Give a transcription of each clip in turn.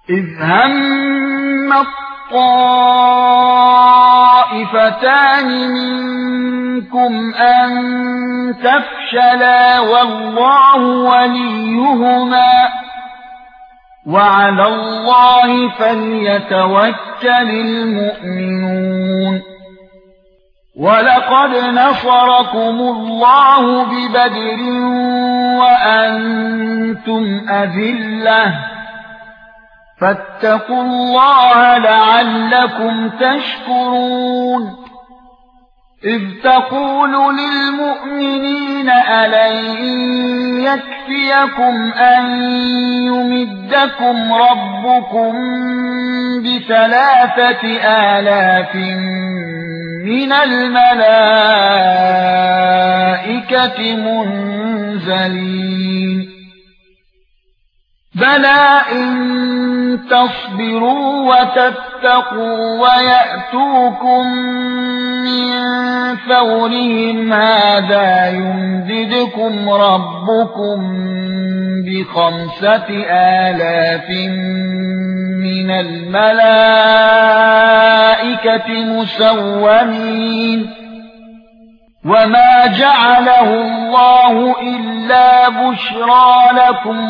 إذ هم الطائفتان منكم أن تفشلا والله وليهما وعلى الله فليتوكل المؤمنون ولقد نصركم الله ببدر وأنتم أذلة فاتقوا الله لعلكم تشكرون إذ تقول للمؤمنين ألن يكفيكم أن يمدكم ربكم ب3,000 من الملائكة منزلين بلى إن تصبروا وتتقوا ويأتوكم من فورهم هذا يمددكم ربكم ب5,000 من الملائكة مسومين وما جعله الله إلا بشرى لكم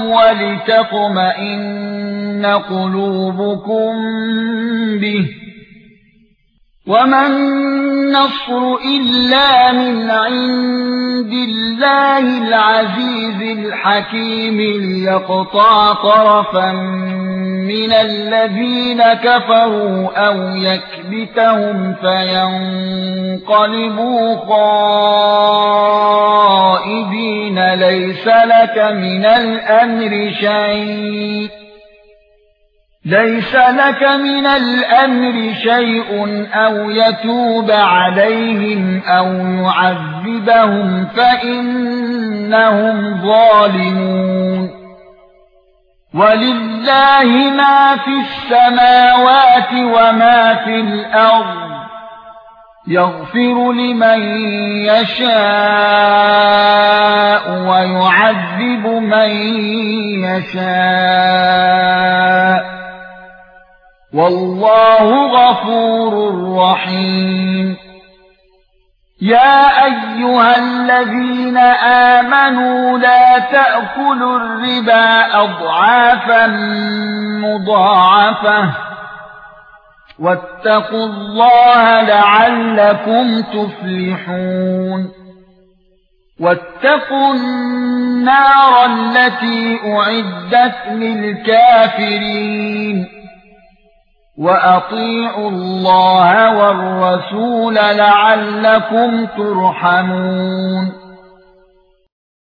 ولتطمئن قلوبكم به وما النصر إلا من عند الله العزيز الحكيم ليقطع طرفا من الذين كفروا أو يكبتهم فينقلبوا خائبين ليس لك من الأمر شيء أو يتوب عليهم أو يعذبهم فإنهم ظالمون ولله ما في السماوات وما في الأرض يغفر لمن يشاء ويعذب من يشاء والله غفور رحيم يا ايها الذين امنوا لا تأكلوا الربا اضعافا مضاعفة واتقوا الله لعلكم تفلحون واتقوا النار التي أعدت للكافرين وأطيعوا الله والرسول لعلكم ترحمون